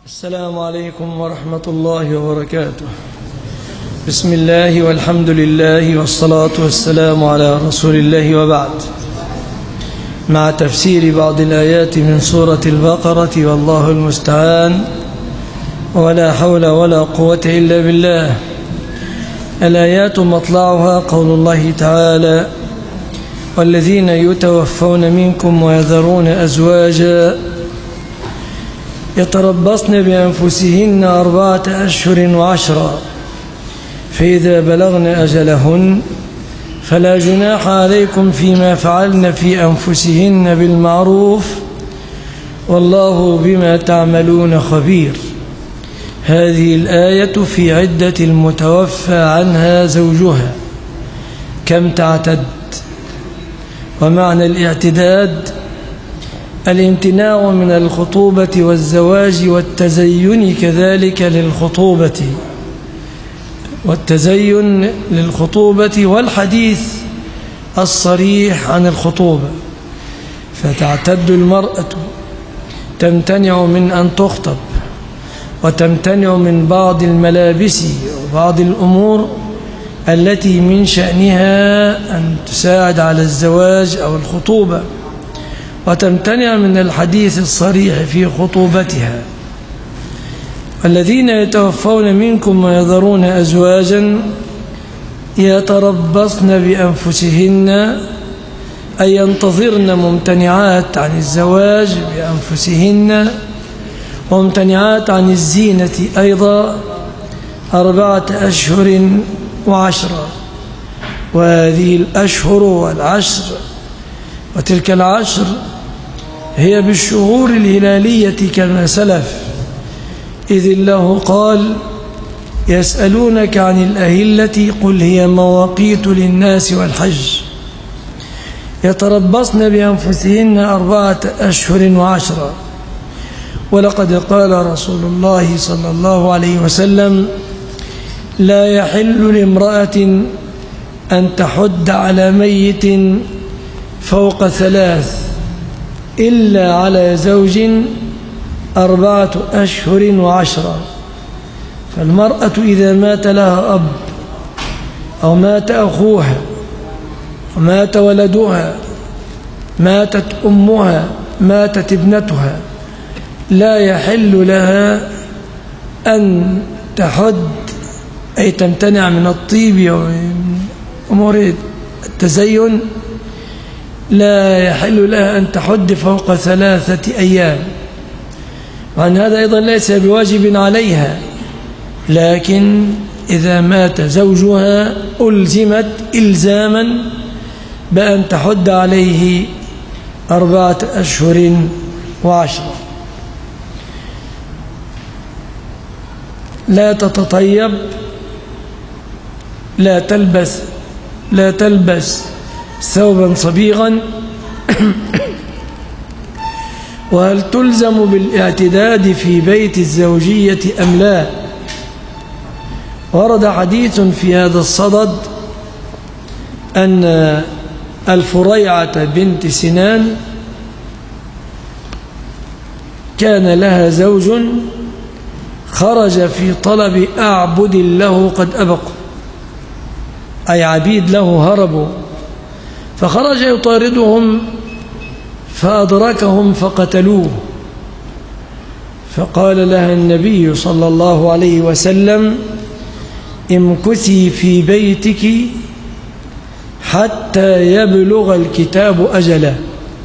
السلام عليكم ورحمة الله وبركاته. بسم الله والحمد لله والصلاة والسلام على رسول الله، وبعد. مع تفسير بعض الآيات من سورة البقرة، والله المستعان، ولا حول ولا قوة إلا بالله. الآيات مطلعها قول الله تعالى: والذين يتوفون منكم ويذرون أزواجا يتربصن بأنفسهن 4 أشهر وعشرا، فإذا بلغن أجلهن فلا جناح عليكم فيما فعلن في أنفسهن بالمعروف، والله بما تعملون خبير. هذه الآية في عدة المتوفى عنها زوجها كم تعتد. ومعنى الاعتداد الامتناع من الخطوبة والزواج والتزين كذلك للخطوبة، والتزين للخطوبة والحديث الصريح عن الخطوبة. فتعتد المرأة، تمتنع من أن تخطب، وتمتنع من بعض الملابس وبعض الأمور التي من شأنها أن تساعد على الزواج أو الخطوبة، وتمتنع من الحديث الصريح في خطوبتها. الذين يتوفون منكم ويذرون أزواجا يتربصن بأنفسهن، أي ينتظرن ممتنعات عن الزواج بأنفسهن وممتنعات عن الزينة أيضا 4 أشهر وعشرا. وهذه الأشهر والعشر وتلك العشر هي بالشهور الهلالية كما سلف، إذ الله قال: يسألونك عن الأهلة قل هي مواقيت للناس والحج. يتربصن بأنفسهن 4 أشهر وعشرا. ولقد قال رسول الله صلى الله عليه وسلم: لا يحل لامرأة أن تحد على ميت فوق 3 إلا على زوج 4 أشهر وعشرا. فالمرأة إذا مات لها أب، أو مات أخوها، ومات ولدها، ماتت أمها، ماتت ابنتها، لا يحل لها أن تحد، أي تمتنع من الطيب ومن أمور التزين. لا يحل لها أن تحد فوق 3 أيام. وعن هذا أيضا ليس بواجب عليها، لكن إذا مات زوجها ألزمت إلزاما بأن تحد عليه 4 أشهر وعشرة. لا تتطيب، لا تلبس ثوبا صبيغا. وهل تلزم بالاعتداد في بيت الزوجية أم لا؟ ورد حديث في هذا الصدد أن الفريعة بنت سنان كان لها زوج خرج في طلب أعبد له قد أبقوا، أي عبيد له هربوا، فخرج يطاردهم فأدركهم فقتلوه. فقال لها النبي صلى الله عليه وسلم: امكثي في بيتك حتى يبلغ الكتاب أجله،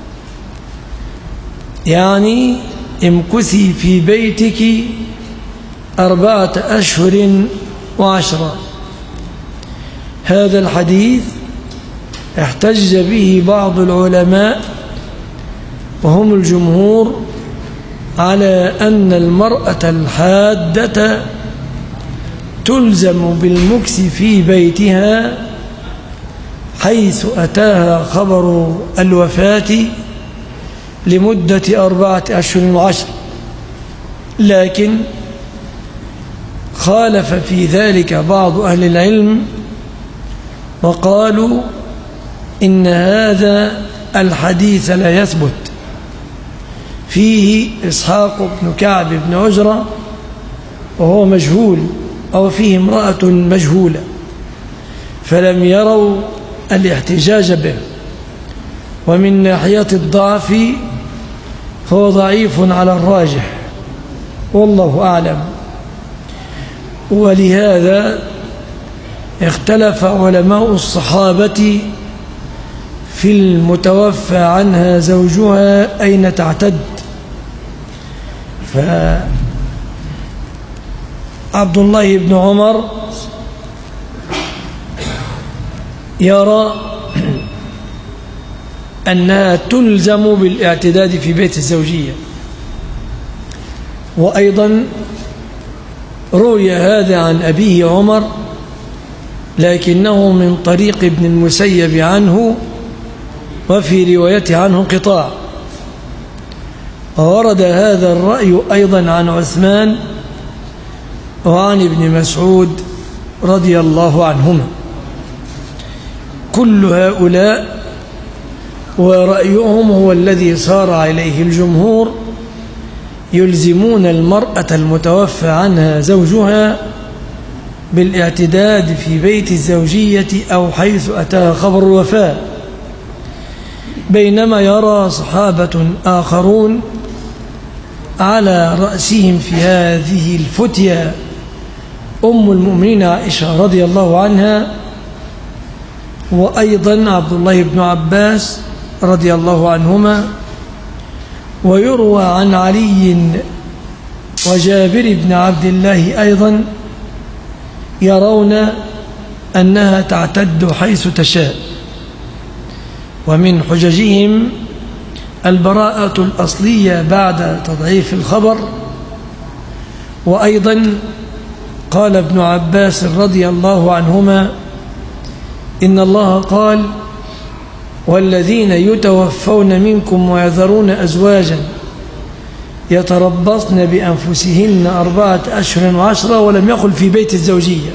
يعني امكثي في بيتك 4 أشهر وعشرا. هذا الحديث احتج به بعض العلماء، وهم الجمهور، على أن المرأة الحادة تلزم بالمكث في بيتها حيث أتاها خبر الوفاة لمدة 4 أشهر وعشر. لكن خالف في ذلك بعض أهل العلم، وقالوا إن هذا الحديث لا يثبت، فيه إسحاق بن كعب بن عجرة وهو مجهول، أو فيه امرأة مجهولة، فلم يروا الاحتجاج به. ومن ناحية الضعف هو ضعيف على الراجح، والله أعلم. ولهذا اختلف علماء الصحابة في المتوفى عنها زوجها أين تعتد. فعبد الله بن عمر يرى أنها تلزم بالاعتداد في بيت الزوجية، وأيضا روي هذا عن أبيه عمر لكنه من طريق ابن المسيب عنه، وفي روايته عنه انقطاع. وورد هذا الرأي أيضا عن عثمان وعن ابن مسعود رضي الله عنهما. كل هؤلاء ورأيهم هو الذي صار عليه الجمهور، يلزمون المرأة المتوفى عنها زوجها بالاعتداد في بيت الزوجية أو حيث أتاها خبر الوفاة، بينما يرى صحابة آخرون على رأسهم في هذه الفتية أم المؤمنين عائشة رضي الله عنها، وأيضا عبد الله بن عباس رضي الله عنهما. ويروى عن علي وجابر بن عبد الله أيضا يرون أنها تعتد حيث تشاء. ومن حججهم البراءة الأصلية بعد تضعيف الخبر. وأيضا قال ابن عباس رضي الله عنهما إن الله قال والذين يتوفون منكم ويذرون أزواجا يتربصن بأنفسهن 4 أشهر و10، ولم يقل في بيت الزوجية.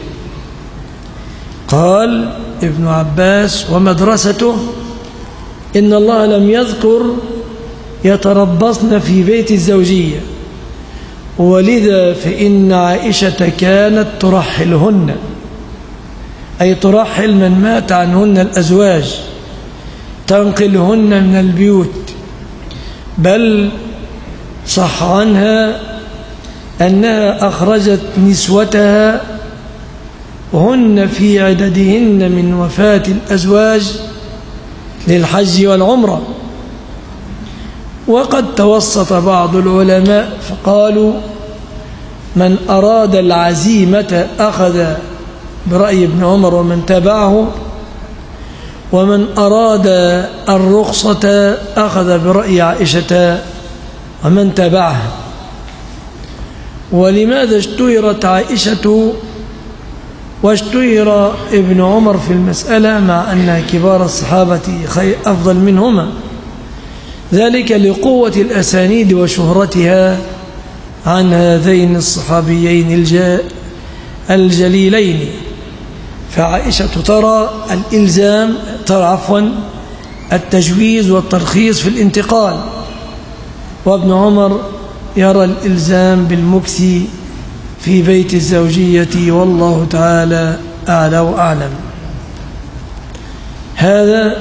قال ابن عباس ومدرسته إن الله لم يذكر يتربصن في بيت الزوجية، ولذا فإن عائشة كانت ترحلهن، أي ترحل من مات عنهن الأزواج، تنقلهن من البيوت. بل صح عنها أنها أخرجت نسوتها هن في عددهن من وفاة الأزواج للحج والعمرة. وقد توسط بعض العلماء فقالوا من أراد العزيمة أخذ برأي ابن عمر ومن تبعه، ومن أراد الرخصة أخذ برأي عائشة ومن تبعها. ولماذا اشتهرت عائشة واشتهر ابن عمر في المسألة مع أن كبار الصحابة أفضل منهما؟ ذلك لقوة الأسانيد وشهرتها عن هذين الصحابيين الجليلين. فعائشة ترى التجويز والترخيص في الانتقال، وابن عمر يرى الإلزام بالمكث في بيت الزوجية، والله تعالى أعلى وأعلم. هذا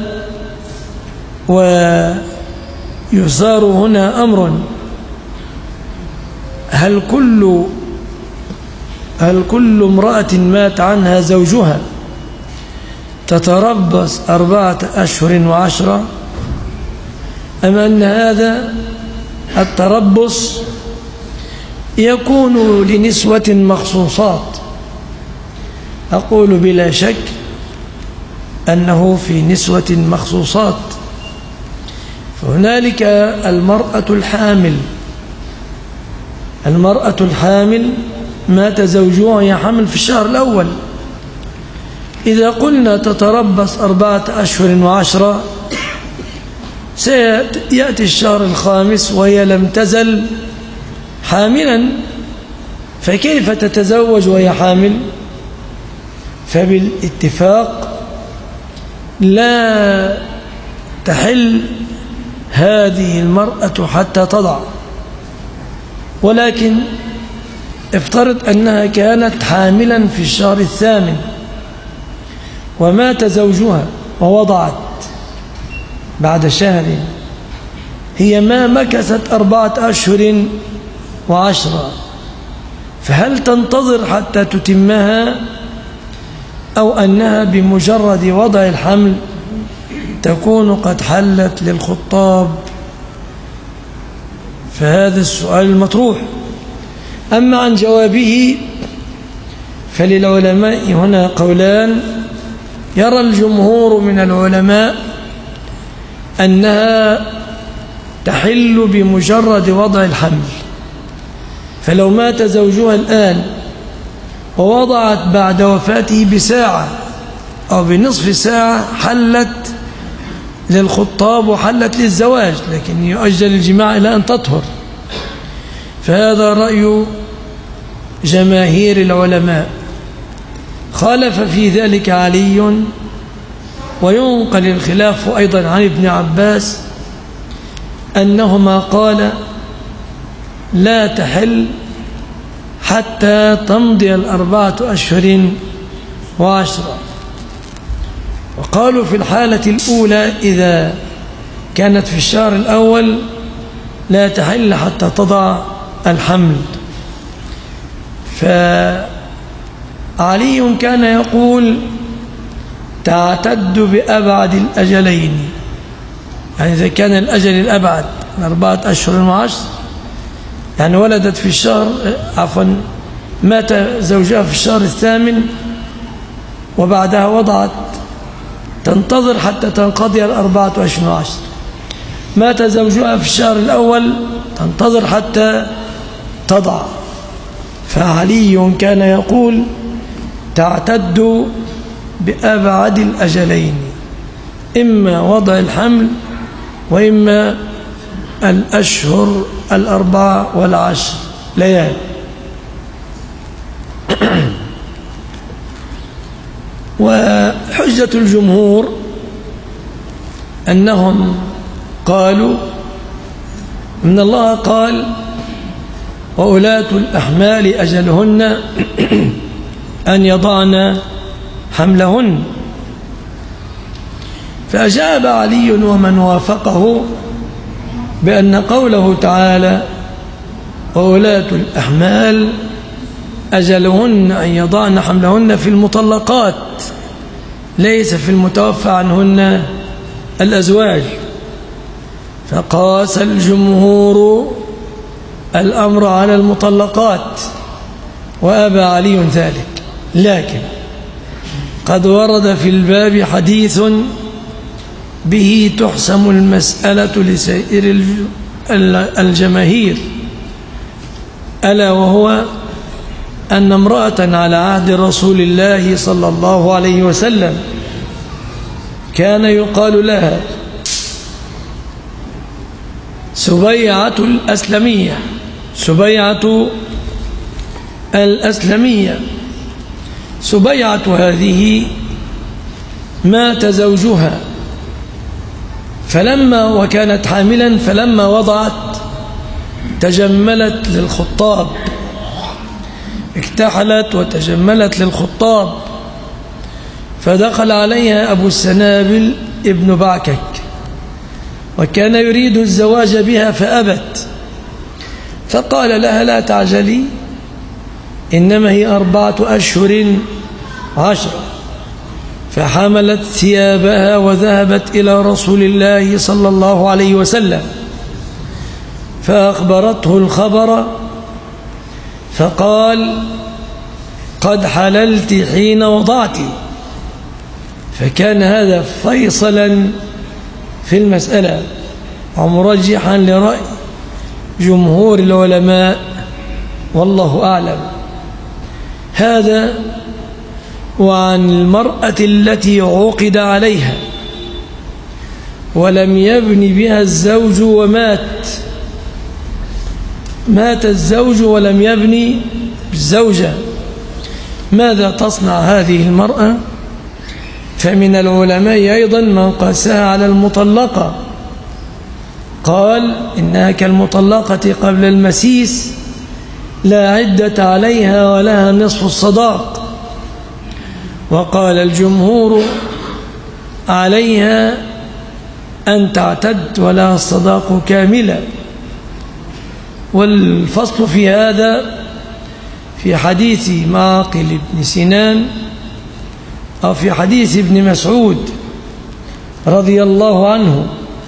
ويثار هنا أمر: هل كل امرأة مات عنها زوجها تتربص 4 أشهر و10، أم أن هذا التربص يكون لنسوة مخصوصات؟ أقول بلا شك أنه في نسوة مخصوصات. فهنالك المرأة الحامل مات زوجها وهي حامل في الشهر الأول. إذا قلنا تتربص 4 أشهر و10، سيأتي الشهر الخامس وهي لم تزل حاملا، فكيف تتزوج وهي حامل؟ فبالاتفاق لا تحل هذه المرأة حتى تضع. ولكن افترض أنها كانت حاملا في الشهر 8 ومات زوجها ووضعت بعد شهر، هي ما مكثت 4 أشهر و10، فهل تنتظر حتى تتمها أو أنها بمجرد وضع الحمل تكون قد حلت للخطاب؟ فهذا السؤال المطروح. أما عن جوابه فللعلماء هنا قولان. يرى الجمهور من العلماء أنها تحل بمجرد وضع الحمل، فلو مات زوجها الآن ووضعت بعد وفاته بساعة أو بنصف ساعة حلت للخطاب وحلت للزواج، لكن يؤجل الجماع إلى أن تطهر. فهذا رأي جماهير العلماء. خالف في ذلك علي، وينقل الخلاف أيضا عن ابن عباس أنهما قال لا تحل حتى تمضي 4 أشهر و10. وقالوا في الحالة الأولى إذا كانت في الشهر الأول لا تحل حتى تضع الحمل. فعلي كان يقول تعتد بأبعد الأجلين، يعني إذا كان الأجل الأبعد 4 أشهر و10، يعني ولدت في الشهر مات زوجها في الشهر 8 وبعدها وضعت، تنتظر حتى تنقضي 4 أشهر و10. مات زوجها في الشهر الأول تنتظر حتى تضع. فعلي كان يقول تعتد بأبعد الأجلين، إما وضع الحمل وإما الأشهر 4 و10 ليالي. وحجة الجمهور أنهم قالوا إن الله قال وأولاة الأحمال أجلهن أن يضعن حملهن. فأجاب علي ومن وافقه بأن قوله تعالى وأولاة الأحمال أجلهن أن يضعن حملهن في المطلقات، ليس في المتوفى عنهن الأزواج. فقاس الجمهور الأمر على المطلقات وأبى علي ذلك. لكن قد ورد في الباب حديث به تحسم المسألة لسائر الجماهير، ألا وهو أن امرأة على عهد رسول الله صلى الله عليه وسلم كان يقال لها سبيعة الأسلمية، سبيعة الأسلمية. سبيعة هذه مات زوجها وكانت حاملا، فلما وضعت تجملت للخطاب، اكتحلت وتجملت للخطاب، فدخل عليها أبو السنابل ابن بعكك وكان يريد الزواج بها فأبت، فقال لها لا تعجلي إنما هي 4 أشهر 10. فحملت ثيابها وذهبت إلى رسول الله صلى الله عليه وسلم فأخبرته الخبر، فقال قد حللت حين وضعت. فكان هذا فيصلا في المسألة ومرجحا لرأي جمهور العلماء، والله أعلم. هذا وعن المرأة التي عقد عليها ولم يبن بها الزوج ومات، مات الزوج ولم يبني بالزوجة، ماذا تصنع هذه المرأة؟ فمن العلماء أيضا من قاسها على المطلقة، قال إنها كالمطلقة قبل المسيس لا عدة عليها ولها نصف الصداق. وقال الجمهور عليها أن تعتد ولها الصداق كاملا. والفصل في هذا في حديث معقل بن سنان أو في حديث ابن مسعود رضي الله عنه،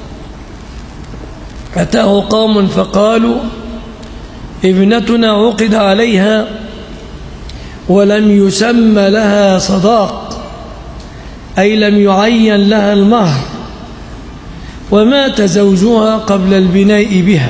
أتاه قوم فقالوا ابنتنا عقد عليها ولم يسمى لها صداق، أي لم يعين لها المهر، ومات زوجها قبل البناء بها.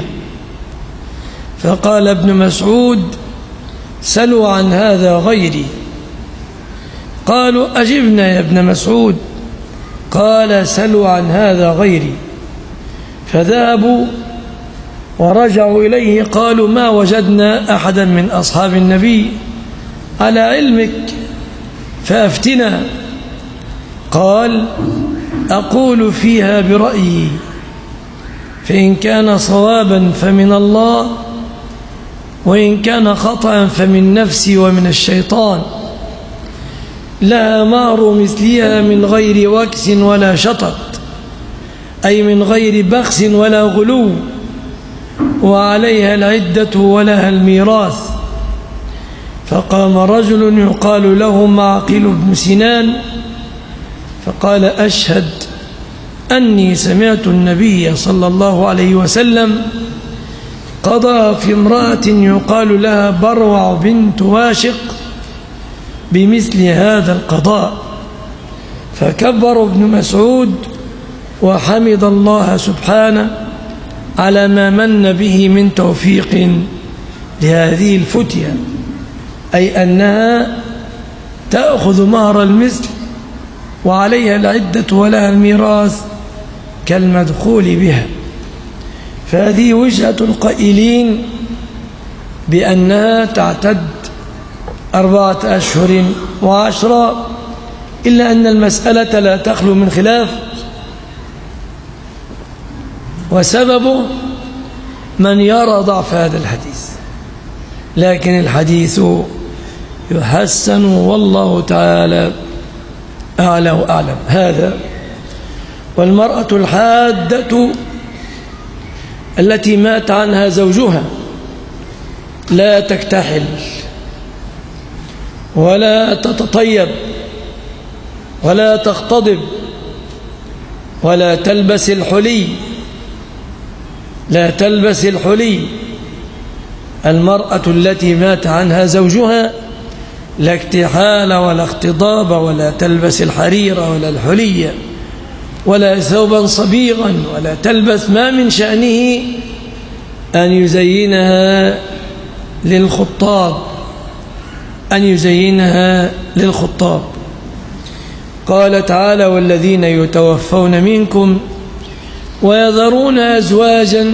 فقال ابن مسعود سلوا عن هذا غيري. قالوا أجبنا يا ابن مسعود. قال سلوا عن هذا غيري. فذهبوا ورجعوا إليه قالوا ما وجدنا أحدا من أصحاب النبي على علمك فأفتنا. قال أقول فيها برأيي، فإن كان صوابا فمن الله، وإن كان خطأ فمن نفسي ومن الشيطان. لها مهر مثلها من غير وكس ولا شطط، أي من غير بخس ولا غلو، وعليها العدة ولها الميراث. فقام رجل يقال له معقل بن سنان فقال أشهد أني سمعت النبي صلى الله عليه وسلم قضى في امرأة يقال لها بروع بنت واشق بمثل هذا القضاء. فكبر ابن مسعود وحمد الله سبحانه على ما من به من توفيق لهذه الفتية، أي أنها تأخذ مهر المثل وعليها العدة ولها الميراث كالمدخول بها. فهذه وجهة القائلين بأنها تعتد 4 أشهر و10، إلا أن المسألة لا تخلو من خلاف، وسببه من يرى ضعف هذا الحديث، لكن الحديث يحسن والله تعالى أعلى وأعلم. هذا. والمرأة الحادة التي مات عنها زوجها لا تكتحل ولا تتطيب ولا تختضب ولا تلبس الحلي، لا تلبس الحلي. المرأة التي مات عنها زوجها لا اكتحال ولا اختضاب ولا تلبس الحرير ولا الحلي ولا ثوبا صبيغا ولا تلبس ما من شأنه أن يزينها للخطاب، أن يزينها للخطاب. قال تعالى والذين يتوفون منكم ويذرون أزواجا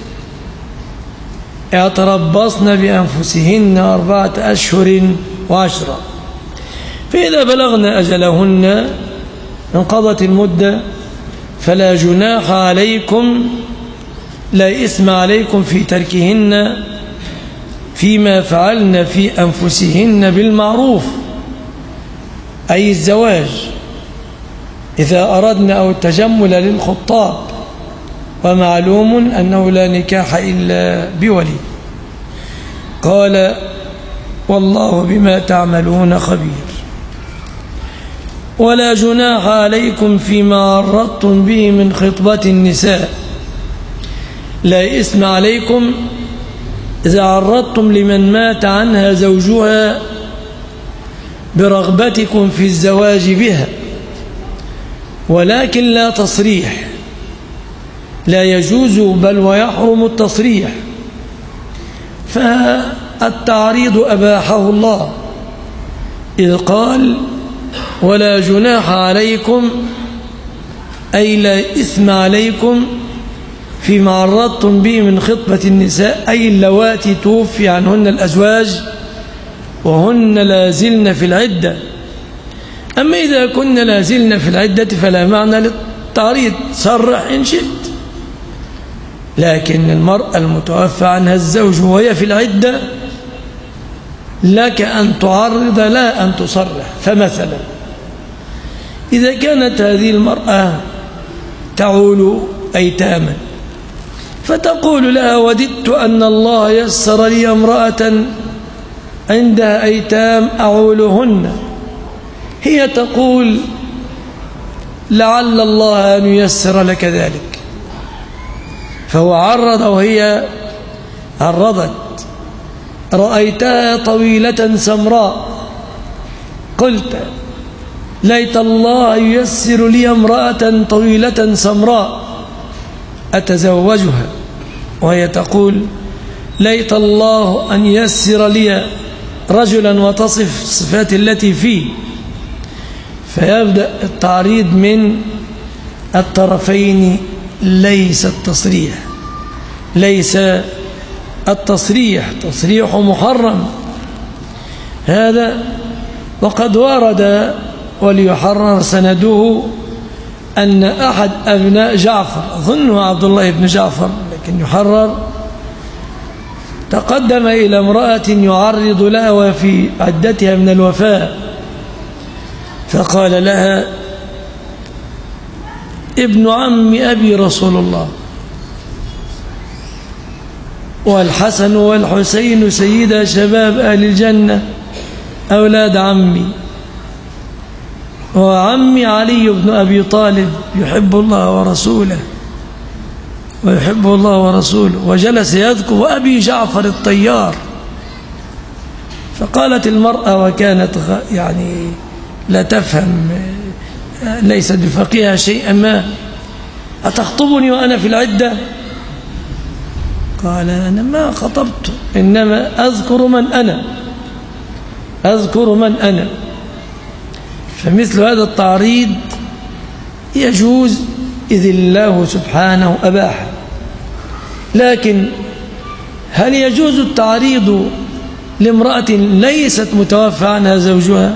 يتربصن بأنفسهن 4 أشهر و10، فإذا بلغن أجلهن انقضت المدة فلا جناح عليكم، لا إثم عليكم في تركهن فيما فعلن في أنفسهن بالمعروف، أي الزواج إذا أردنا أو التجمل للخطاب، ومعلوم أنه لا نكاح إلا بولي. قال والله بما تعملون خبير. ولا جناح عليكم فيما عرضتم به من خطبة النساء، لا إثم عليكم إذا عرضتم لمن مات عنها زوجها برغبتكم في الزواج بها، ولكن لا تصريح، لا يجوز بل ويحرم التصريح. فالتعريض أباحه الله إذ قال ولا جناح عليكم، أي لا إثم عليكم فيما عرضتم به من خطبة النساء، أي اللواتي توفي عنهن الأزواج وهن لازلن في العدة. أما إذا كن لازلن في العدة فلا معنى للتعريض، صرح إن شئت. لكن المرأة المتوفى عنها الزوج وهي في العدة لك أن تعرض لا أن تصرح. فمثلا إذا كانت هذه المرأة تعول أيتاما فتقول لها وددت أن الله يسر لي امرأة عندها أيتام أعولهن، هي تقول لعل الله أن ييسر لك ذلك، فهو عرض وهي عرضت. رأيتها طويلة سمراء قلت ليت الله ييسر لي امرأة طويلة سمراء أتزوجها، وهي تقول ليت الله أن ييسر لي رجلا وتصف الصفات التي فيه. فيبدأ التعريض من الطرفين، ليس التصريح، ليس التصريح، تصريح محرم هذا. وقد ورد وليحرر سنده أن أحد أبناء جعفر، أظنه عبد الله بن جعفر لكن يحرر، تقدم إلى امرأة يعرض لها وفي عدتها من الوفاة، فقال لها ابن عم أبي رسول الله والحسن والحسين سيدا شباب أهل الجنة أولاد عمي، وعمي علي بن أبي طالب يحب الله ورسوله ويحب الله ورسوله، وجلس يذكر وأبي جعفر الطيار. فقالت المرأة وكانت يعني لا تفهم، ليست بفقيها شيئا ما، أتخطبني وأنا في العدة؟ قال أنا ما خطبت، إنما أذكر من أنا، أذكر من أنا. فمثل هذا التعريض يجوز إذ الله سبحانه أباح. لكن هل يجوز التعريض لامرأة ليست متوفى عنها زوجها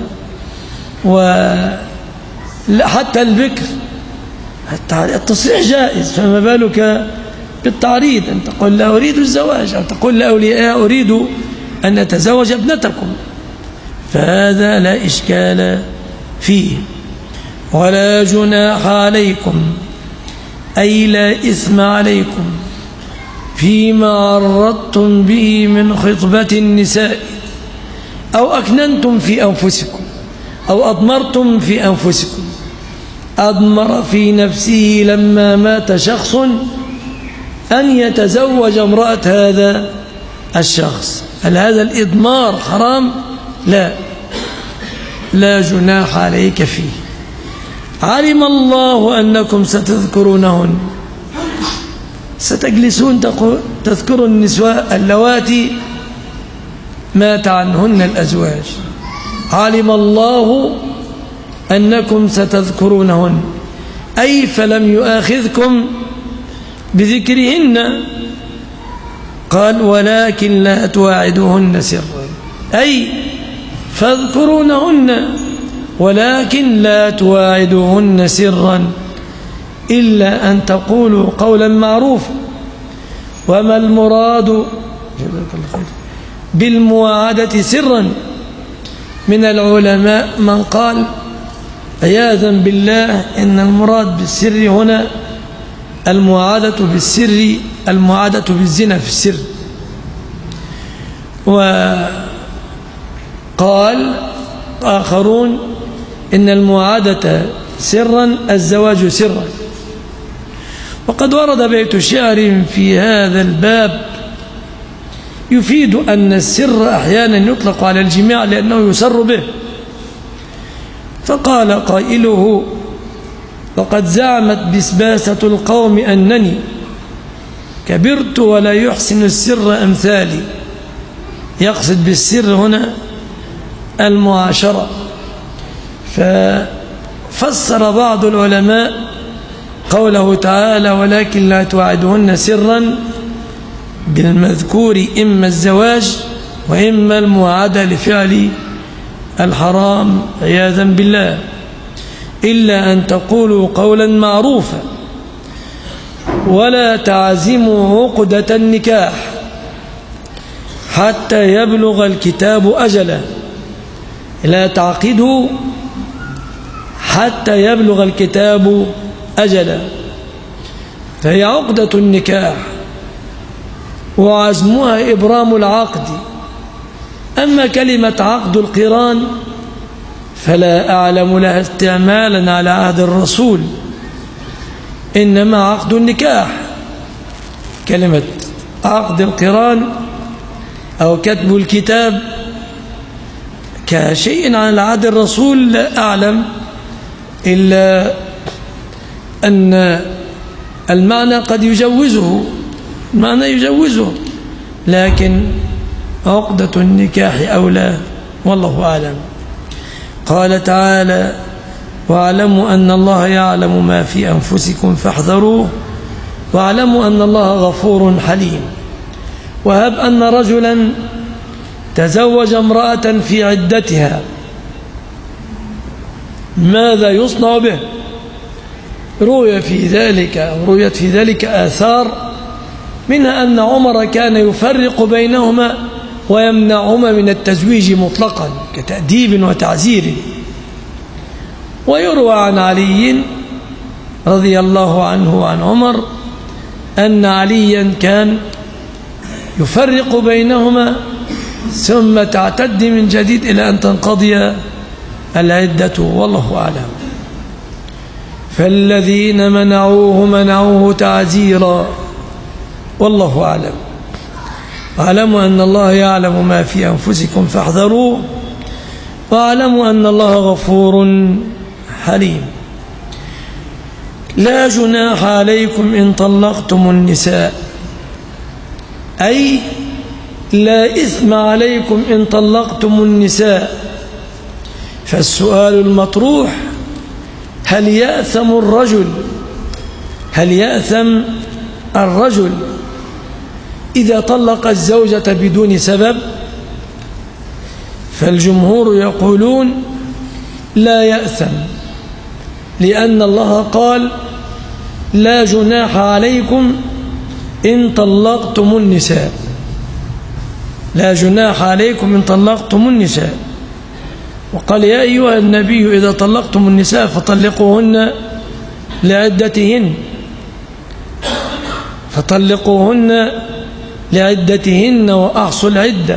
وحتى البكر؟ التصريح جائز، فما بالك بالتعريض؟ أن تقول لا أريد الزواج، أو تقول لأولياء أريد أن أتزوج ابنتكم، فهذا لا إشكال فيه. ولا جناح عليكم أي لا إثم عليكم فيما عرضتم به من خطبة النساء أو أكننتم في أنفسكم أو أضمرتم في أنفسكم. أضمر في نفسه لما مات شخص أن يتزوج امرأة هذا الشخص، هل هذا الإضمار حرام؟ لا جناح عليك فيه. علم الله أنكم ستذكرونهن، ستجلسون تذكروا النساء اللواتي مات عنهن الأزواج. علم الله أنكم ستذكرونهن أي فلم يؤاخذكم بذكرهن. قال ولكن لا تواعدوهن سرا، أي فاذكرونهن ولكن لا تواعدوهن سرا إلا أن تقولوا قولا معروفا. وما المراد بالمواعدة سرا؟ من العلماء من قال عياذا بالله إن المراد بالسر هنا المواعدة بالسر، المواعدة بالزنا في السر. وقال آخرون إن المواعدة سرا الزواج سرا. وقد ورد بيت شعر في هذا الباب يفيد أن السر أحيانا يطلق على الجماع لأنه يسر به. فقال قائله وقد زعمت بسباسة القوم أنني كبرت ولا يحسن السر أمثالي. يقصد بالسر هنا المعاشرة. ففسر بعض العلماء قوله تعالى ولكن لا توعدهن سرا بالمذكور إما الزواج وإما المواعدة لفعل الحرام عياذا بالله، إلا أن تقولوا قولا معروفا ولا تعزموا عقدة النكاح حتى يبلغ الكتاب أجله، لا تعقدوا حتى يبلغ الكتاب أجله، فهي عقدة النكاح وعزمها إبرام العقد. أما كلمة عقد القران فلا أعلم لها استعمالا على عهد الرسول، إنما عقد النكاح. كلمة عقد القران أو كتب الكتاب كشيء عن عهد الرسول لا أعلم، إلا أن المعنى قد يجوزه، المعنى يجوزه، لكن عقدة النكاح أولى، والله أعلم. قال تعالى: واعلموا أن الله يعلم ما في أنفسكم فاحذروه واعلموا أن الله غفور حليم. وهب أن رجلا تزوج امرأة في عدتها، ماذا يصنع به؟ رويت في ذلك آثار، منها أن عمر كان يفرق بينهما ويمنعهما من التزويج مطلقا كتأديب وتعزير. ويروى عن علي رضي الله عنه وعن عمر أن عليا كان يفرق بينهما ثم تعتد من جديد إلى أن تنقضي العدة، والله أعلم. فالذين منعوه تعزيرا، والله أعلم. واعلموا أن الله يعلم ما في أنفسكم فاحذروه واعلموا أن الله غفور حليم. لا جناح عليكم إن طلقتم النساء، أي لا إثم عليكم إن طلقتم النساء. فالسؤال المطروح: هل يأثم الرجل إذا طلق الزوجة بدون سبب؟ فالجمهور يقولون لا يأثم، لأن الله قال: لا جناح عليكم إن طلقتم النساء. لا جناح عليكم إن طلقتم النساء. وقال: يا أيها النبي إذا طلقتم النساء فطلقوهن لعدتهن وأحصوا العدة.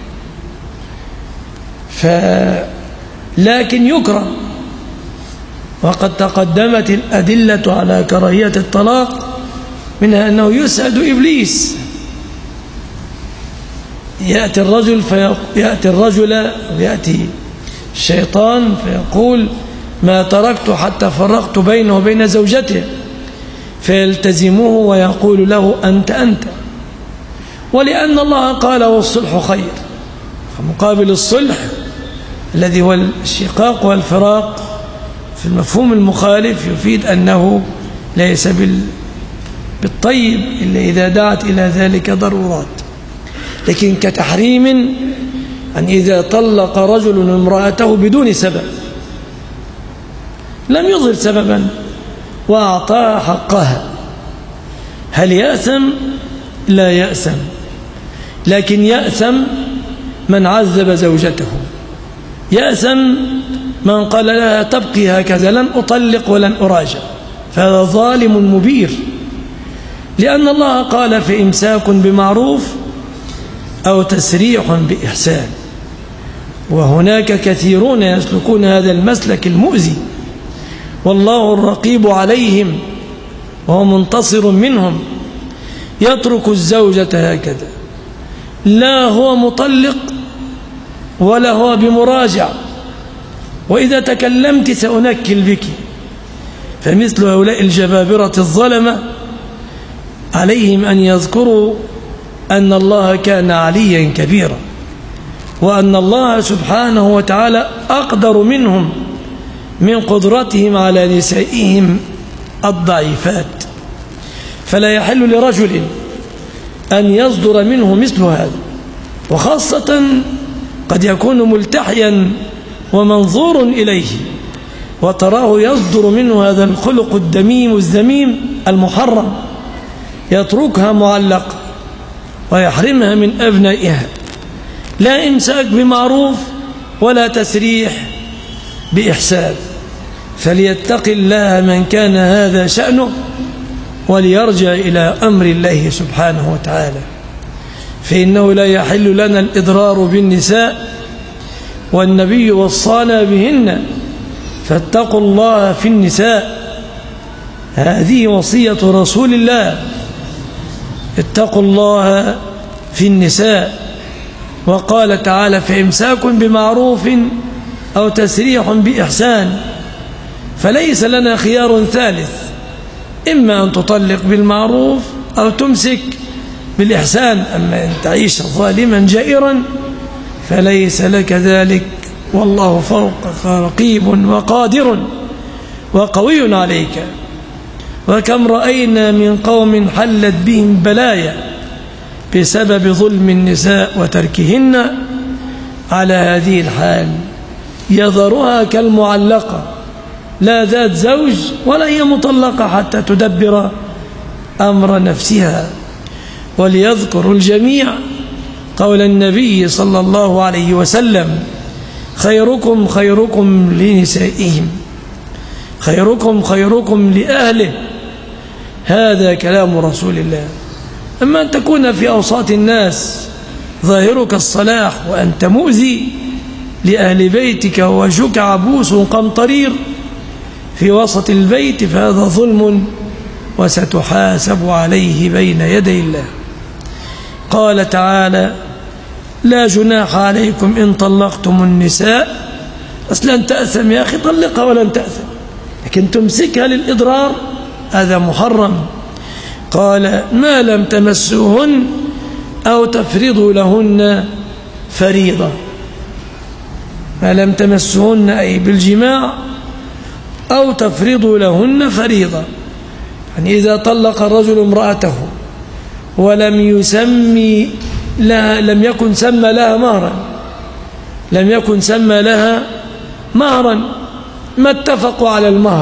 لكن يكره، وقد تقدمت الأدلة على كراهية الطلاق، منها أنه يسعد إبليس. يأتي الشيطان فيقول: ما تركت حتى فرقت بينه وبين زوجته، فيلتزمه ويقول له: أنت. ولأن الله قال: والصلح خير، فمقابل الصلح الذي هو الشقاق والفراق في المفهوم المخالف يفيد أنه ليس بالطيب إلا إذا دعت إلى ذلك ضرورات. لكن كتحريم أن إذا طلق رجل امرأته بدون سبب، لم يظهر سببا وأعطاها حقها، هل يأثم؟ لا يأثم. لكن يأثم من عذب زوجته، يأثم من قال لها: تبقي هكذا، لن أطلق ولن أراجع، فهذا ظالم مبير. لأن الله قال: فإمساك بمعروف أو تسريح بإحسان. وهناك كثيرون يسلكون هذا المسلك المؤذي، والله الرقيب عليهم وهو منتصر منهم. يترك الزوجة هكذا، لا هو مطلق ولا هو بمراجع، وإذا تكلمت سأنكل بك. فمثل هؤلاء الجبابرة الظلمة عليهم أن يذكروا أن الله كان عليا كبيرا، وأن الله سبحانه وتعالى أقدر منهم من قدرتهم على نسائهم الضعيفات. فلا يحل لرجل أن يصدر منه مثل هذا، وخاصة قد يكون ملتحيا ومنظور إليه، وتراه يصدر منه هذا الخلق الدميم الذميم المحرم، يتركها معلقة ويحرمها من أبنائها. لا إمساك بمعروف ولا تسريح بإحسان. فليتق الله من كان هذا شأنه وليرجع إلى أمر الله سبحانه وتعالى، فإنه لا يحل لنا الإضرار بالنساء والنبي وصانا بهن، فاتقوا الله في النساء. هذه وصية رسول الله، اتقوا الله في النساء. وقال تعالى فإمساك بمعروف أو تسريح بإحسان. فليس لنا خيار ثالث، إما أن تطلق بالمعروف أو تمسك بالإحسان. أما أن تعيش ظالما جائرا فليس لك ذلك، والله فوقك رقيب وقادر وقوي عليك. وكم رأينا من قوم حلت بهم بلايا بسبب ظلم النساء وتركهن على هذه الحال، يذرها كالمعلقة لا ذات زوج ولا هي مطلقة حتى تدبر أمر نفسها. وليذكر الجميع قول النبي صلى الله عليه وسلم خيركم خيركم لنسائهم، خيركم خيركم لأهله. هذا كلام رسول الله. أما أن تكون في أوساط الناس ظاهرك الصلاح وأنت مؤذي لأهل بيتك ووجهك عبوس قمطرير في وسط البيت، فهذا ظلم وستحاسب عليه بين يدي الله. قال تعالى لا جناح عليكم إن طلقتم النساء. أصلا تأثم يا أخي، طلقها ولن تأثم، لكن تمسكها للإضرار هذا محرم. قال ما لم تمسوهن أو تفرضوا لهن فريضة. ما لم تمسوهن أي بالجماع أو تفرضوا لهن فريضة، يعني إذا طلق الرجل امرأته ولم يسمي لها، لم يكن سمى لها مهرا، لم يكن سمى لها مهرا، ما اتفقوا على المهر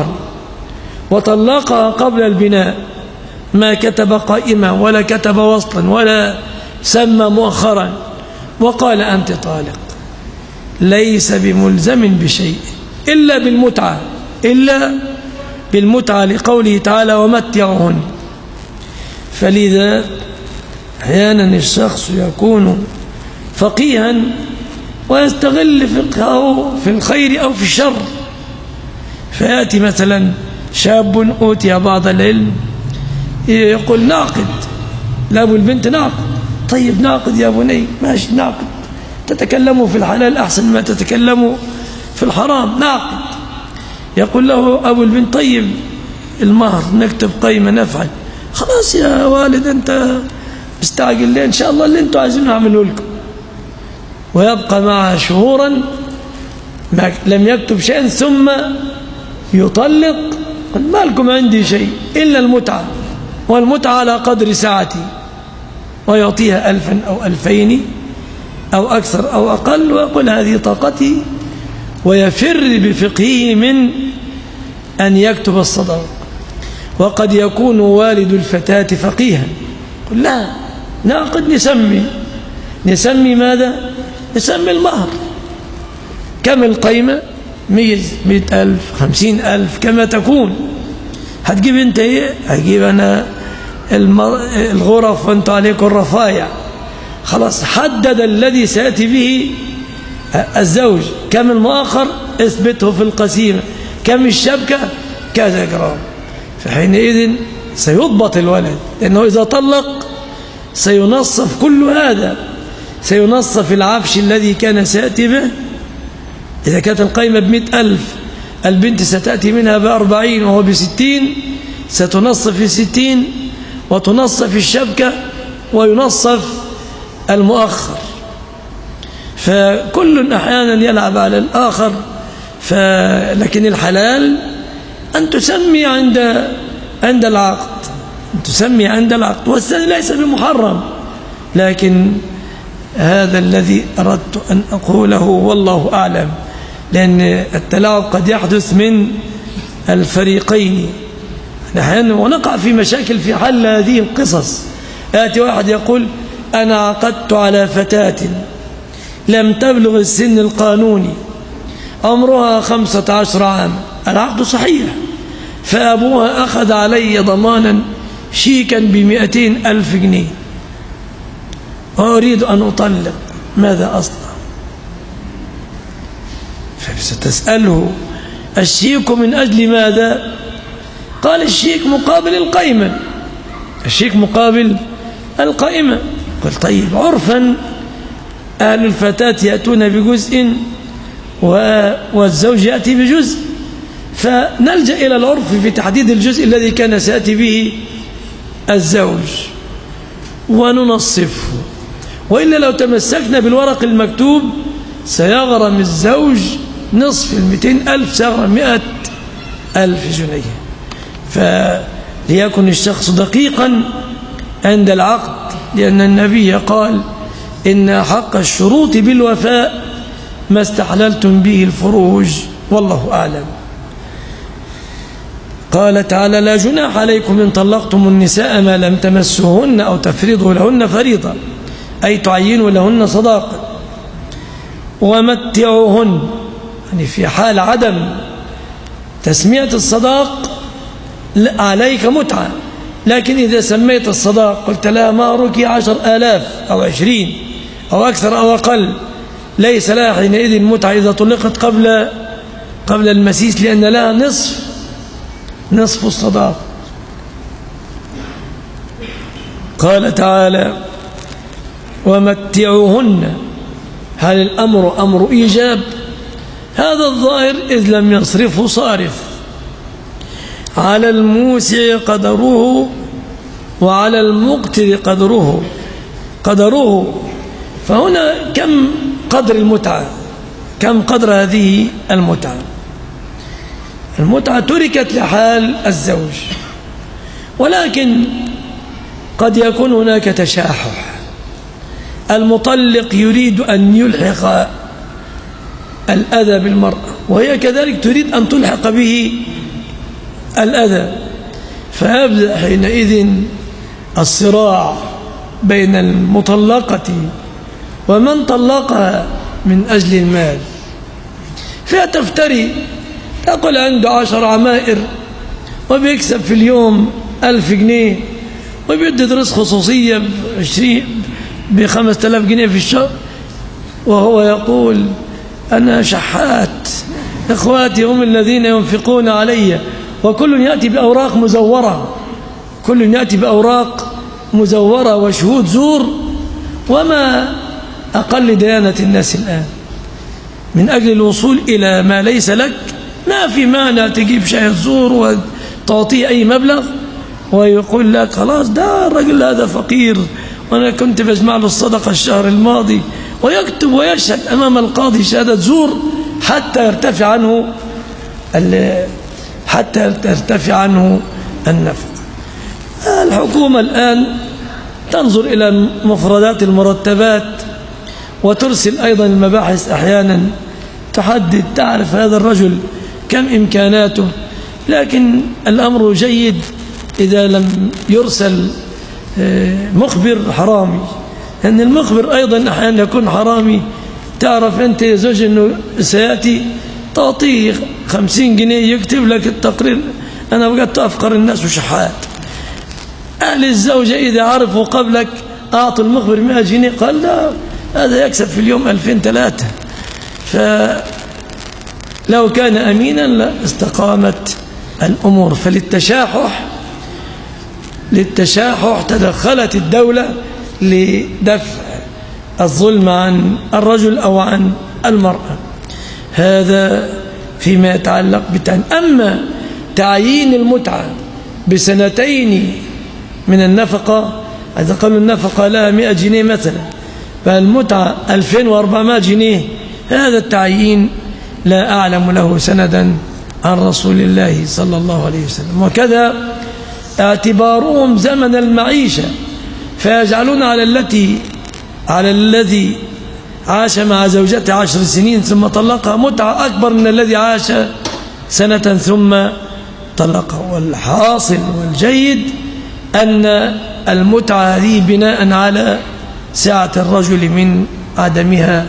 وطلقها قبل البناء، ما كتب قائمة ولا كتب وصلا ولا سمى مؤخرا، وقال أنت طالق، ليس بملزم بشيء إلا بالمتعة، إلا بالمتعة، لقوله تعالى ومتعهن. فلذا أحيانا الشخص يكون فقيها ويستغل فقهه في الخير أو في الشر، فيأتي مثلا شاب أوتي بعض العلم يقول ناقد، لا أبو البنت ناقد، طيب ناقد يا بني، ماشي ناقد، تتكلموا في الحلال أحسن ما تتكلموا في الحرام، ناقد. يقول له أبو البنت طيب المهر نكتب قيمة نفعل، خلاص يا والد أنت مستعجل ليه، إن شاء الله اللي أنتوا عايزينه أعمله لكم. ويبقى معها شهورا لم يكتب شيئا ثم يطلق، قل ما لكم عندي شيء إلا المتعة، والمتعة على قدر ساعتي، ويعطيها 1000 أو 2000 أو أكثر أو أقل، ويقول هذه طاقتي، ويفر بفقهه من أن يكتب الصداق. وقد يكون والد الفتاة فقيها، قل لا ناقد، نسمي ماذا؟ نسمي المهر، كم القيمة؟ 100,000 50,000 كما تكون. هتجيب انت ايه؟ هجيب انا الغرف وانت عليكم الرفايع. خلاص حدد الذي سيأتي به الزوج، كم المؤخر اثبته في القسيمة، كم الشبكة كذا جرام. فحينئذ سيضبط الولد، لأنه إذا طلق سينصف كل هذا، سينصف العفش الذي كان سيأتي به. إذا كانت القيمة ب100,000 البنت ستأتي منها ب40 وهو ب60، ستنصف ال60 وتنصف الشبكة وينصف المؤخر. فكل أحيانا يلعب على الآخر. لكن الحلال أن تسمي عند العقد، أن تسمي عند العقد، والثاني ليس بمحرم. لكن هذا الذي أردت أن أقوله والله أعلم، لأن التلاعب قد يحدث من الفريقين أحيانا، ونقع في مشاكل في حل هذه القصص. يأتي واحد يقول أنا عقدت على فتاة لم تبلغ السن القانوني عمرها 15 عاما، العقد صحيح، فأبوها أخذ علي ضمانا شيكا ب200,000 جنيه وأريد أن أطلق، ماذا أصنع؟ فستسأله الشيك من أجل ماذا؟ قال الشيك مقابل القيمة، الشيك مقابل القائمة. قال طيب عرفا أهل الفتاة يأتون بجزء والزوج يأتي بجزء، فنلجأ إلى العرف في تحديد الجزء الذي كان سيأتي به الزوج وننصفه، وإلا لو تمسكنا بالورق المكتوب سيغرم الزوج نصف 200,000، سيغرم 100,000 جنيه. فليكن الشخص دقيقا عند العقد، لأن النبي قال إن حق الشروط بالوفاء ما استحللتم به الفروج، والله أعلم. قال تعالى لا جناح عليكم إن طلقتم النساء ما لم تمسوهن أو تفرضوا لهن فريضة، أي تعينوا لهن صداقة، ومتعوهن، يعني في حال عدم تسمية الصداق عليك متعة، لكن إذا سميت الصداق قلت لها مهرك 10,000 أو 20 أو أكثر أو أقل، ليس لها حينئذ متعة إذا طلقت قبل المسيس، لأن لها نصف الصداق. قال تعالى ومتعوهن، هل الأمر أمر إيجاب؟ هذا الظاهر إذ لم يصرفه صارف. على الموسع قدره وعلى المقتر قدره، فهنا كم قدر المتعة؟ كم قدر هذه المتعة؟ المتعة تركت لحال الزوج، ولكن قد يكون هناك تشاحح. المطلق يريد أن يلحق الأذى بالمرأة، وهي كذلك تريد أن تلحق به الأذى، فيبدأ حينئذ الصراع بين المطلقة ومن طلقها من أجل المال، فتفتري تقول عنده 10 عمائر وبيكسب في اليوم 1000 جنيه وبيدي دروس خصوصية ب5,000 جنيه في الشهر، وهو يقول أنا شحات، إخواتي هم الذين ينفقون علي، وكل يأتي بأوراق مزورة، كل يأتي بأوراق مزورة وشهود زور، وما أقل ديانة الناس الآن من أجل الوصول إلى ما ليس لك. ما في مانع تجيب شاهد زور وتعطيه أي مبلغ ويقول لك خلاص ده الرجل هذا فقير وأنا كنت بجمع له الصدقة الشهر الماضي، ويكتب ويشهد أمام القاضي شهادة زور حتى يرتفع عنه النفق. الحكومة الآن تنظر إلى مفردات المرتبات وترسل أيضا المباحث أحيانا تحدد، تعرف هذا الرجل كم إمكاناته، لكن الأمر جيد إذا لم يرسل مخبر حرامي، لأن المخبر أيضا أحيانا يكون حرامي. تعرف أنت يا زوج أنه سيأتي تعطيه 50 جنيه يكتب لك التقرير، أنا بقيت أفقر الناس وشحات. أهل الزوجة إذا عرفوا قبلك أعطوا المخبر 100 جنيه، قال لا هذا يكسب في اليوم 2000-3، فلو كان أمينا لاستقامت الأمور. للتشاحح تدخلت الدولة لدفع الظلم عن الرجل أو عن المرأة. هذا فيما يتعلق بالتعيين. أما تعيين المتعة ب2 من النفقة، إذا قالوا النفقة لها 100 جنيه مثلا، فالمتعة 2400 جنيه، هذا التعيين لا أعلم له سندا عن رسول الله صلى الله عليه وسلم. وكذا اعتبارهم زمن المعيشة، فيجعلون على الذي عاش مع زوجته 10 سنين ثم طلقها متعة أكبر من الذي عاش سنة ثم طلقها. والحاصل والجيد أن المتعة هذه بناء على سعة الرجل من عدمها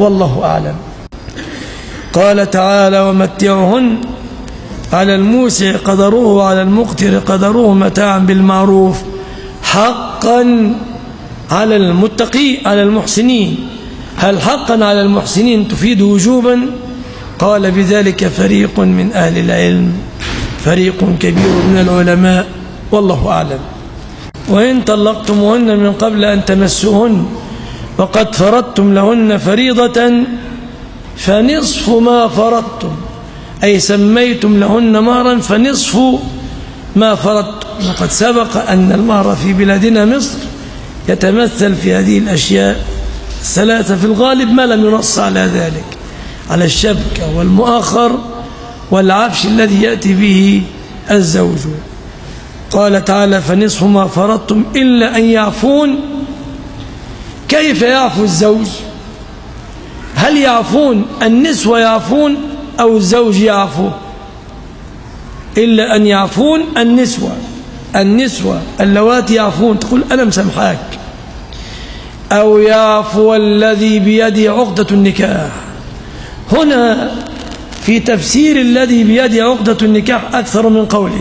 والله أعلم. قال تعالى: ومتعهن على الموسع قدره وعلى المقتر قدره متاعا بالمعروف حقا على على المحسنين. هل حقا على المحسنين تفيد وجوبا؟ قال بذلك فريق من أهل العلم، فريق كبير من العلماء، والله أعلم. وإن طلقتموهن من قبل أن تمسوهن وقد فرضتم لهن فريضة فنصف ما فرضتم، أي سميتم لهن مهرا فنصف ما فرضتم. وقد سبق أن المهر في بلادنا مصر يتمثل في هذه الأشياء الثلاثة في الغالب، ما لم ينص على ذلك، على الشبكة والمؤخر والعفش الذي يأتي به الزوج. قال تعالى: فنصف ما فرضتم إلا أن يعفون. كيف يعفو الزوج؟ هل يعفون النسوة يعفون أو الزوج يعفو؟ إلا أن يعفون النسوة اللواتي يعفون، تقول أنا مسامحاك، أو يعفو الذي بيده عقدة النكاح. هنا في تفسير الذي بيده عقدة النكاح أكثر من قول.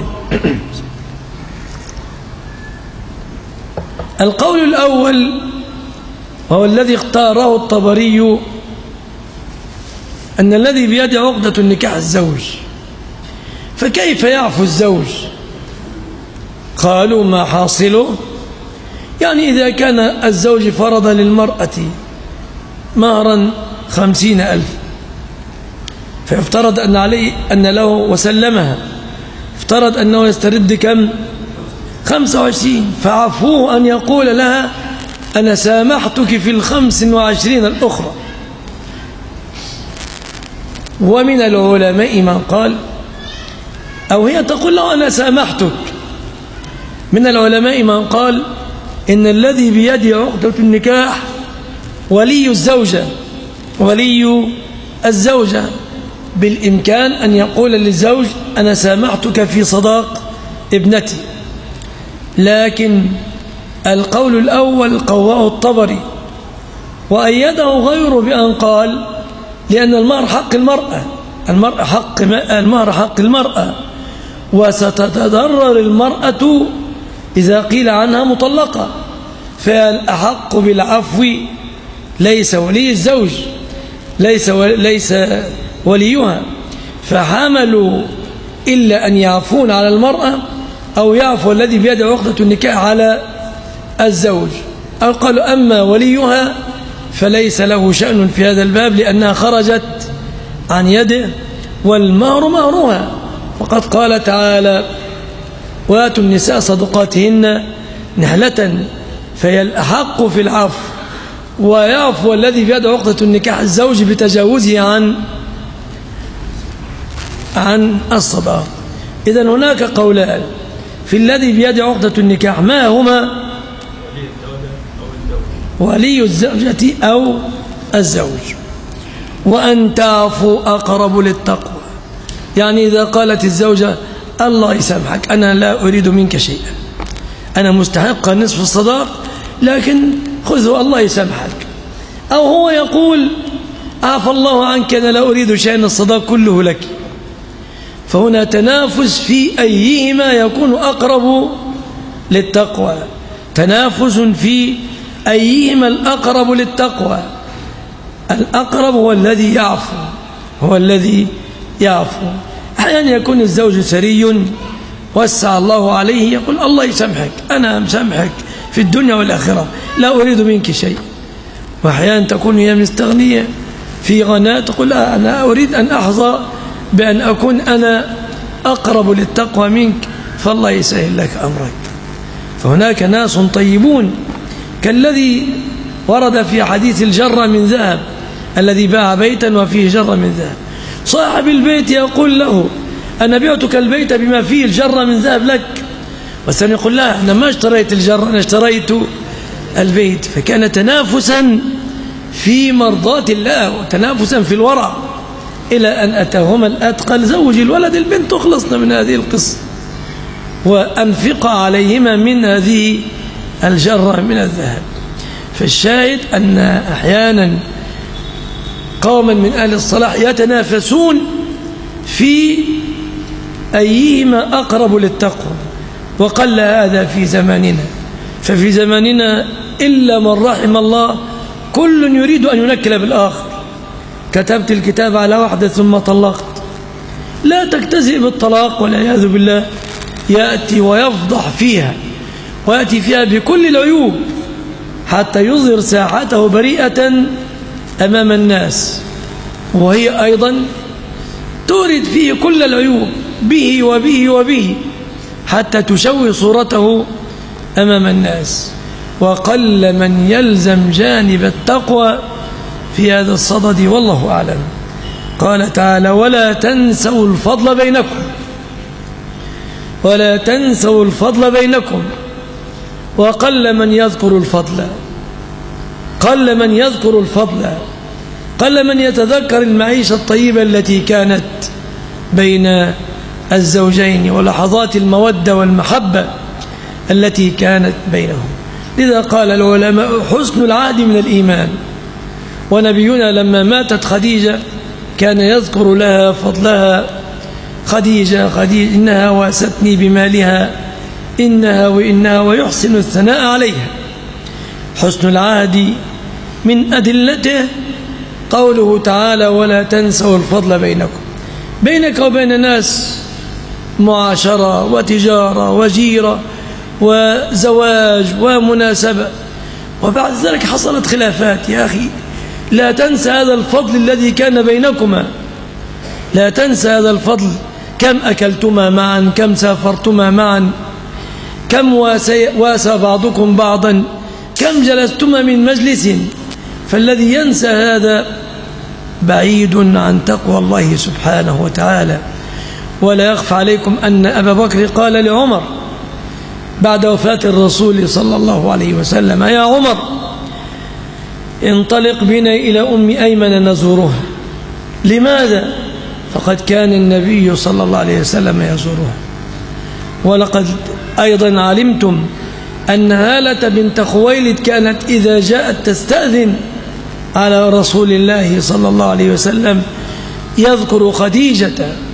القول الأول وهو الذي اختاره الطبري أن الذي بيده عقدة النكاح الزوج. فكيف يعفو الزوج؟ قالوا ما حاصله، يعني إذا كان الزوج فرض للمرأة مهرا 50,000 فيفترض أن عليه أن له وسلمها، افترض أنه يسترد كم؟ 25. فعفوه أن يقول لها أنا سامحتك في 25 الأخرى. ومن العلماء من قال، أو هي تقول له أنا سامحتك. من العلماء من قال إن الذي بيده عقدة النكاح ولي الزوجة بالإمكان أن يقول للزوج أنا سامحتك في صداق ابنتي. لكن القول الأول قواه الطبري وأيده غيره بأن قال لأن المهر حق المرأة، المهر حق المرأة، وستتضرر المرأة إذا قيل عنها مطلقة، فالأحق بالعفو ليس ولي الزوج، ليس وليها، فحملوا إلا أن يعفون على المرأة أو يعفو الذي بيده عقدة النكاح على الزوج، أو قالوا أما وليها فليس له شأن في هذا الباب لأنها خرجت عن يده، والمهر مهرها. وقد قال تعالى وآتوا النساء صدقاتهن نحلة، فهي الأحق في العفو، ويعفو الذي بيده عقدة النكاح الزوج بتجاوزه عن الصداق. إذن هناك قولان في الذي بيده عقدة النكاح، ما هما؟ ولي الزوجة أو الزوج. وأن تعفوا أقرب للتقوى، يعني إذا قالت الزوجة الله يسامحك أنا لا أريد منك شيئا، أنا مستحق نصف الصداق لكن خذه الله يسامحك، أو هو يقول عفى الله عنك أنا لا أريد شيئا الصداق كله لك، فهنا تنافس في أيهما يكون أقرب للتقوى، تنافس في أيهما الأقرب للتقوى. الأقرب هو الذي يعفو، أحيانا يكون الزوج سري وسع الله عليه يقول الله يسامحك أنا مسامحك في الدنيا والآخرة لا أريد منك شيء، وأحيانا تكون هي مستغنية في غناء تقول أنا أريد أن أحظى بأن أكون أنا أقرب للتقوى منك فالله يسهل لك أمرك. فهناك ناس طيبون كالذي ورد في حديث الجرة من ذهب الذي باع بيتا وفيه جرة من ذهب، صاحب البيت يقول له أنا بعتك البيت بما فيه الجرة من ذهب لك، والثاني يقول لا أنا ما اشتريت الجرة أنا اشتريت البيت. فكان تنافسا في مرضاة الله وتنافسا في الورع، إلى أن أتاهما الأتقى زوج الولد البنت خلصنا من هذه القصة وأنفق عليهما من هذه الجرة من الذهب. فالشاهد أن أحيانا قوما من أهل الصلاح يتنافسون في أيهما أقرب للتقوى، وقل هذا في زماننا. ففي زماننا إلا من رحم الله كل يريد أن ينكل بالآخر. كتبت الكتاب على واحدة ثم طلقت، لا تجتزئ بالطلاق والعياذ بالله، يأتي ويفضح فيها ويأتي فيها بكل العيوب حتى يظهر ساحته بريئة أمام الناس، وهي أيضا تورد فيه كل العيوب به وبه وبه حتى تشوه صورته أمام الناس. وقل من يلزم جانب التقوى في هذا الصدد، والله أعلم. قال تعالى: ولا تنسوا الفضل بينكم، ولا تنسوا الفضل بينكم. وقل من يذكر الفضل، قل من يذكر الفضل، قل من يتذكر المعيشة الطيبة التي كانت بين الزوجين ولحظات المودة والمحبة التي كانت بينهم. لذا قال العلماء: حسن العهد من الإيمان. ونبينا لما ماتت خديجة كان يذكر لها فضلها: خديجة إنها واستني بمالها، إنها وإنها، ويحسن الثناء عليها. حسن العهد من أدلته قوله تعالى: ولا تنسوا الفضل بينكم. بينك وبين ناس معاشرة وتجارة وجيرة وزواج ومناسبة، وبعد ذلك حصلت خلافات. يا أخي، لا تنسى هذا الفضل الذي كان بينكما، لا تنسى هذا الفضل. كم أكلتما معا، كم سافرتما معا، كم واسى بعضكم بعضا، كم جلستما من مجلس. فالذي ينسى هذا بعيد عن تقوى الله سبحانه وتعالى. ولا يخفى عليكم أن أبا بكر قال لعمر بعد وفاة الرسول صلى الله عليه وسلم: يا عمر، انطلق بنا إلى أم أيمن نزورها. لماذا؟ فقد كان النبي صلى الله عليه وسلم يزورها. ولقد أيضا علمتم أن هالة بنت خويلد كانت إذا جاءت تستأذن على رسول الله صلى الله عليه وسلم يذكر خديجة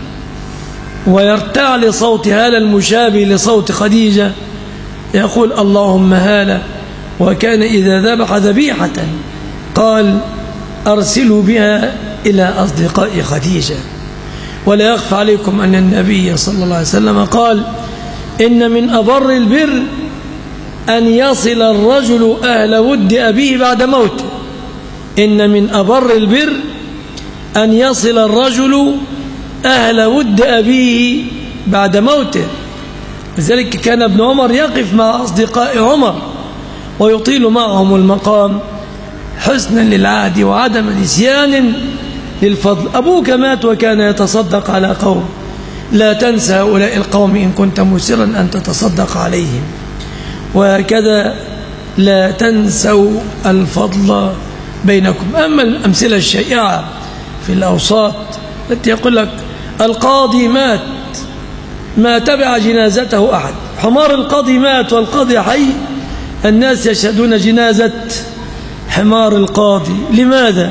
ويرتع لصوت هالة المشابه لصوت خديجة، يقول: اللهم هالة. وكان إذا ذبح ذبيحة قال: أرسلوا بها إلى أصدقاء خديجة. ولا يخفى عليكم أن النبي صلى الله عليه وسلم قال: إن من أبر البر أن يصل الرجل أهل ود أبيه بعد موته. إن من أبر البر أن يصل الرجل أهل ود أبيه بعد موته. لذلك كان ابن عمر يقف مع أصدقاء عمر ويطيل معهم المقام حسنا للعهد وعدم نسيان للفضل. أبوك مات وكان يتصدق على قوم، لا تنسى هؤلاء القوم إن كنت مسرا أن تتصدق عليهم. وكذا لا تنسوا الفضل بينكم. أما الأمثلة الشائعة في الأوساط التي يقول لك: القاضي مات ما تبع جنازته أحد، حمار القاضي مات والقاضي حي، الناس يشهدون جنازة حمار القاضي. لماذا؟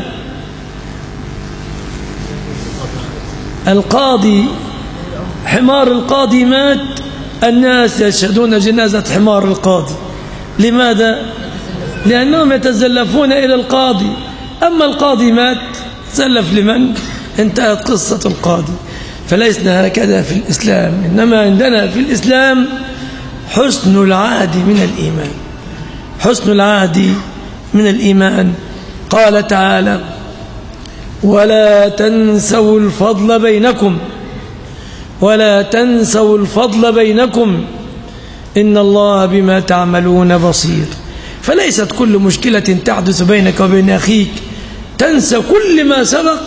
القاضي حمار القاضي مات، الناس يشهدون جنازة حمار القاضي. لماذا؟ لأنهم يتزلفون إلى القاضي. أما القاضي مات، زلف لمن؟ انتهت قصة القاضي. فليسنا هكذا في الإسلام، إنما عندنا في الإسلام حسن العهد من الإيمان. حسن العهد من الإيمان. قال تعالى: ولا تنسوا الفضل بينكم، ولا تنسوا الفضل بينكم إن الله بما تعملون بصير. فليست كل مشكلة تحدث بينك وبين أخيك تنسى كل ما سبق،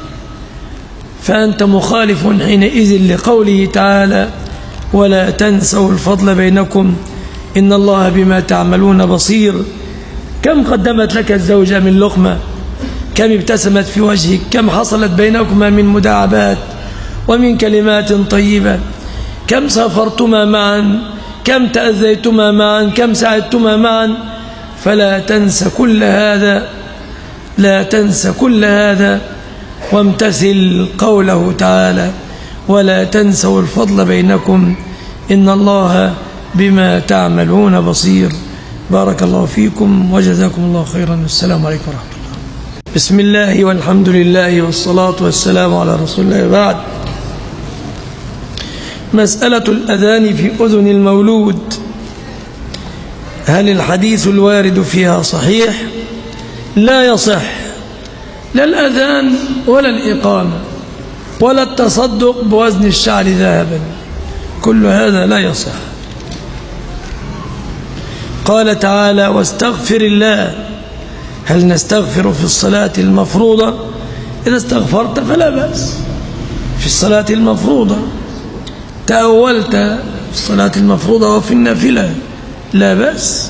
فأنت مخالف حينئذ لقوله تعالى: ولا تنسوا الفضل بينكم إن الله بما تعملون بصير. كم قدمت لك الزوجة من لقمة، كم ابتسمت في وجهك، كم حصلت بينكما من مداعبات ومن كلمات طيبة، كم سافرتما معا، كم تأذيتما معا، كم سعدتما معا. فلا تنسى كل هذا لا تنس كل هذا وامتثل قوله تعالى ولا تنسوا الفضل بينكم إن الله بما تعملون بصير. بارك الله فيكم وجزاكم الله خيرا. السلام عليكم ورحمة الله. بسم الله والحمد لله والصلاة والسلام على رسول الله. بعد، مسألة الأذان في أذن المولود، هل الحديث الوارد فيها صحيح؟ لا يصح، لا الأذان ولا الإقامة ولا التصدق بوزن الشعر ذهبا، كل هذا لا يصح. قال تعالى واستغفر الله. هل نستغفر في الصلاة المفروضة؟ إذا استغفرت فلا بأس في الصلاة المفروضة. تأولت في الصلاة المفروضة وفي النافلة لا بأس.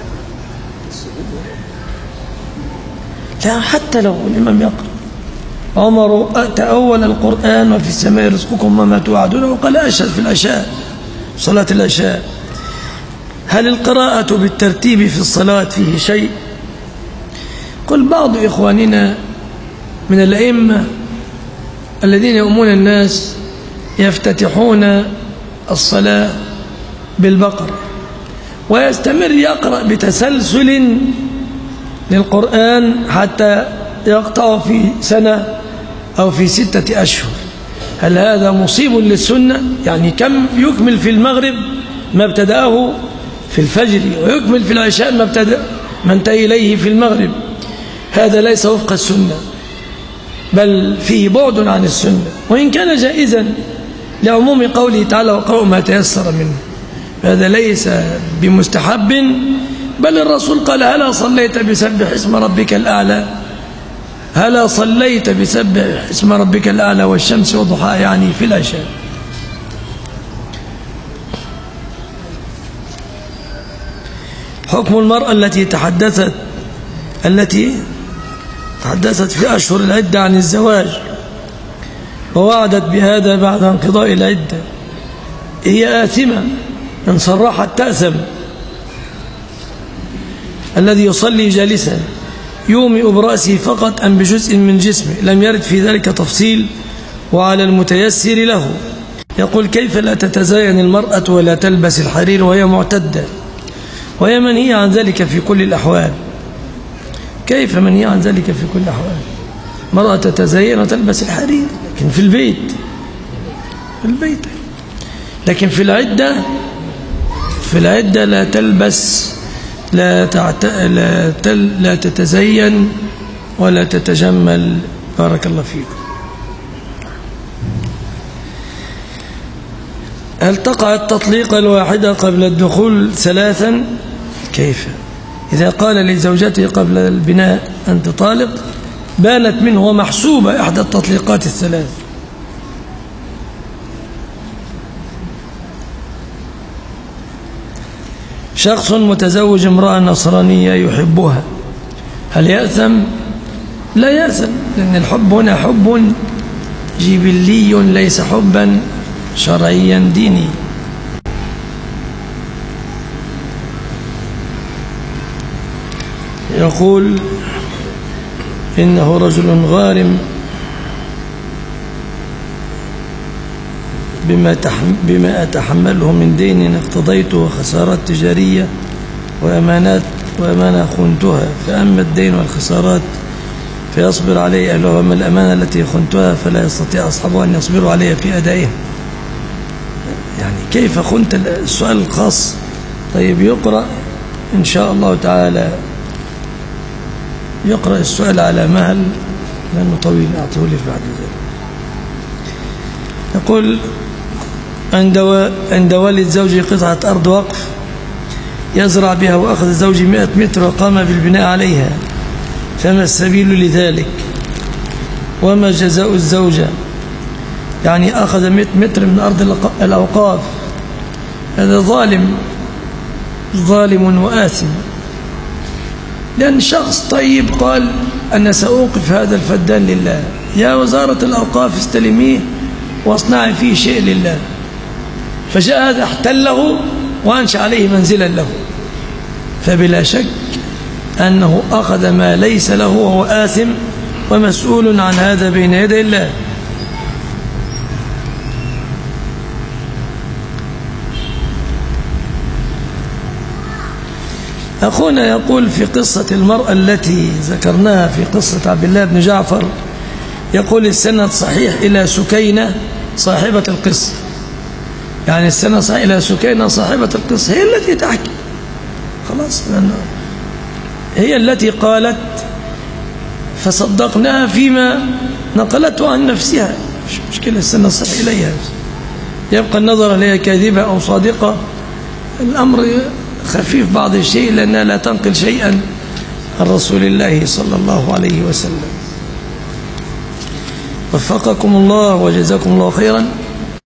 لا، حتى لو الإمام يقرأ عمر تأول القرآن وفي السماء رزقكم وما توعدون وقال أشهد في العشاء صلاة العشاء. هل القراءة بالترتيب في الصلاة فيه شيء؟ قل بعض إخواننا من الأئمة الذين يؤمون الناس يفتتحون الصلاة بالبقرة ويستمر يقرأ بتسلسل للقرآن حتى يقطع في سنة أو في 6 أشهر. هل هذا مصيب للسنة؟ يعني كم يكمل في المغرب ما ابتدأه في الفجر ويكمل في العشاء ما انتهي إليه في المغرب. هذا ليس وفق السنة، بل فيه بعد عن السنة، وإن كان جائزا لعموم قوله تعالى وقرأوا ما تيسر منه. هذا ليس بمستحب، بل الرسول قال هلا صليت بسبح اسم ربك الأعلى، هلا صليت بسبح اسم ربك الأعلى والشمس وضحاها، يعني في العشاء. حكم المرأة التي تحدثت في أشهر العدة عن الزواج ووعدت بهذا بعد انقضاء العدة، هي آثمة إن صرحت تأثم. الذي يصلي جالسا يومئ برأسه فقط أم بجزء من جسمه؟ لم يرد في ذلك تفصيل، وعلى المتيسر له. يقول كيف لا تتزين المرأة ولا تلبس الحرير وهي معتدة وهي منهية عن ذلك في كل الأحوال؟ كيف منهية عن ذلك في كل الأحوال؟ مرأة تتزين وتلبس الحرير لكن في البيت، لكن في العدة لا تلبس، لا تتزين ولا تتجمل. بارك الله فيكم. هل تقع التطليق الواحدة قبل الدخول 3؟ كيف؟ إذا قال لزوجته قبل البناء أنت طالق بانت منه ومحسوبة إحدى التطليقات 3. شخص متزوج امرأة نصرانية يحبها، هل يأثم؟ لا يأثم، لأن الحب هنا حب جبلي ليس حبا شرعيا ديني. يقول إنه رجل غارم بما أتحمله من دين اقتضيته وخسارات تجارية وأمانة خنتها، فأما الدين والخسارات فيصبر عليه أهله، وأما الأمانة التي خنتها فلا يستطيع أصحابها أن يصبروا عليها في أدائها. يعني كيف خنت؟ السؤال الخاص. طيب يقرأ إن شاء الله تعالى، يقرأ السؤال على مهل لأنه طويل، أعطيه لي بعد ذلك. يقول عند والد زوجي قطعة أرض وقف يزرع بها، وأخذ الزوج 100 متر وقام بالبناء عليها، فما السبيل لذلك؟ وما جزاء الزوجة؟ يعني أخذ 100 متر من أرض الأوقاف، هذا ظالم وآثم. لأن شخص طيب قال أنا سأوقف هذا الفدان لله، يا وزارة الأوقاف استلميه واصنعي فيه شيء لله، فجاء هذا احتله وأنشأ عليه منزلا له. فبلا شك أنه أخذ ما ليس له وهو آثم ومسؤول عن هذا بين يدي الله. أخونا يقول في قصة المرأة التي ذكرناها في قصة عبد الله بن جعفر، يقول السند صحيح إلى سكينة صاحبة القصة، يعني السند صحيح إلى سكينة صاحبة القصة، هي التي تحكي خلاص، هي التي قالت فصدقناها فيما نقلته عن نفسها، مش مشكلة السند صحيح إليها، يبقى النظر إليها كاذبة أو صادقة الأمر خفيف بعض الشيء، لأنها لا تنقل شيئا عن رسول الله صلى الله عليه وسلم. وفقكم الله وجزاكم الله خيرا.